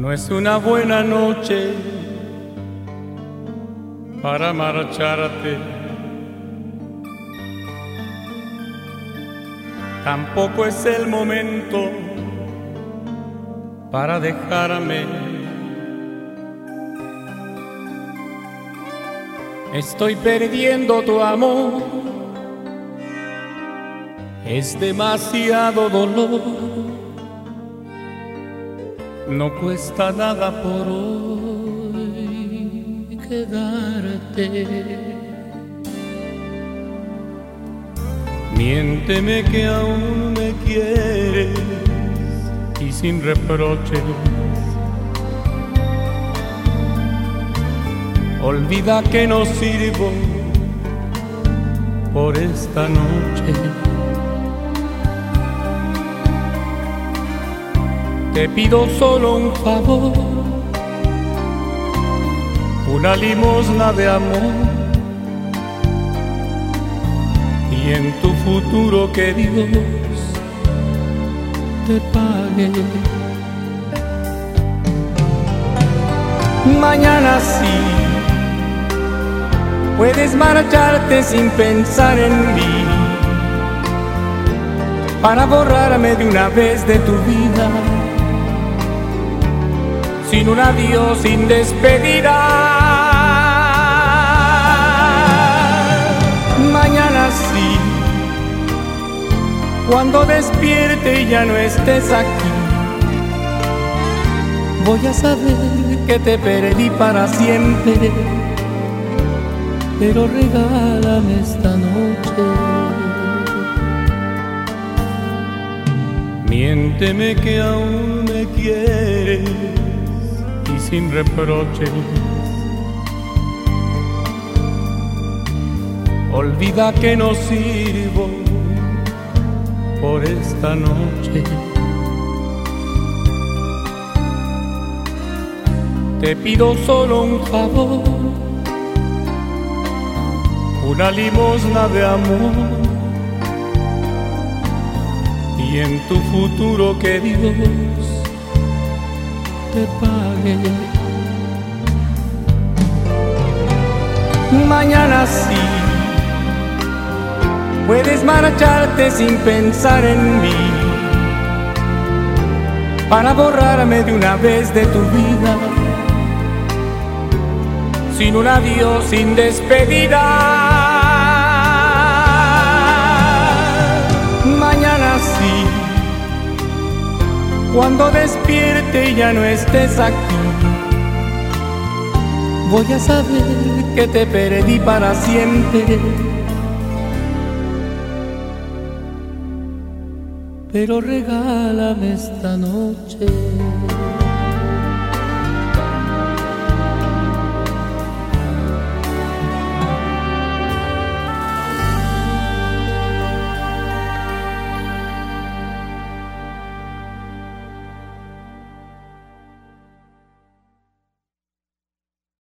No es una buena noche para marcharte, tampoco es el momento para dejarme. Estoy perdiendo tu amor, es demasiado dolor. No cuesta nada por hoy quedarte. Miénteme que aún me quieres y sin reproches. Olvida que no sirvo por esta noche. Te pido solo un favor, una limosna de amor, y en tu futuro que Dios te pague. Mañana sí puedes marcharte sin pensar en mí, para borrarme de una vez de tu vida, sin un adiós, sin despedida. Mañana sí, cuando despierte y ya no estés aquí, voy a saber que te perdí para siempre, pero regálame esta noche. Miénteme que aún me quieres y sin reproches. Olvida que no sirvo por esta noche. Te pido solo un favor, una limosna de amor, y en tu futuro que Dios te pague. Mañana sí puedes marcharte sin pensar en mí, para borrarme de una vez de tu vida, sin un adiós, sin despedida. Mañana sí, cuando despierte y ya no estés aquí, voy a saber que te perdí para siempre, pero regálame esta noche.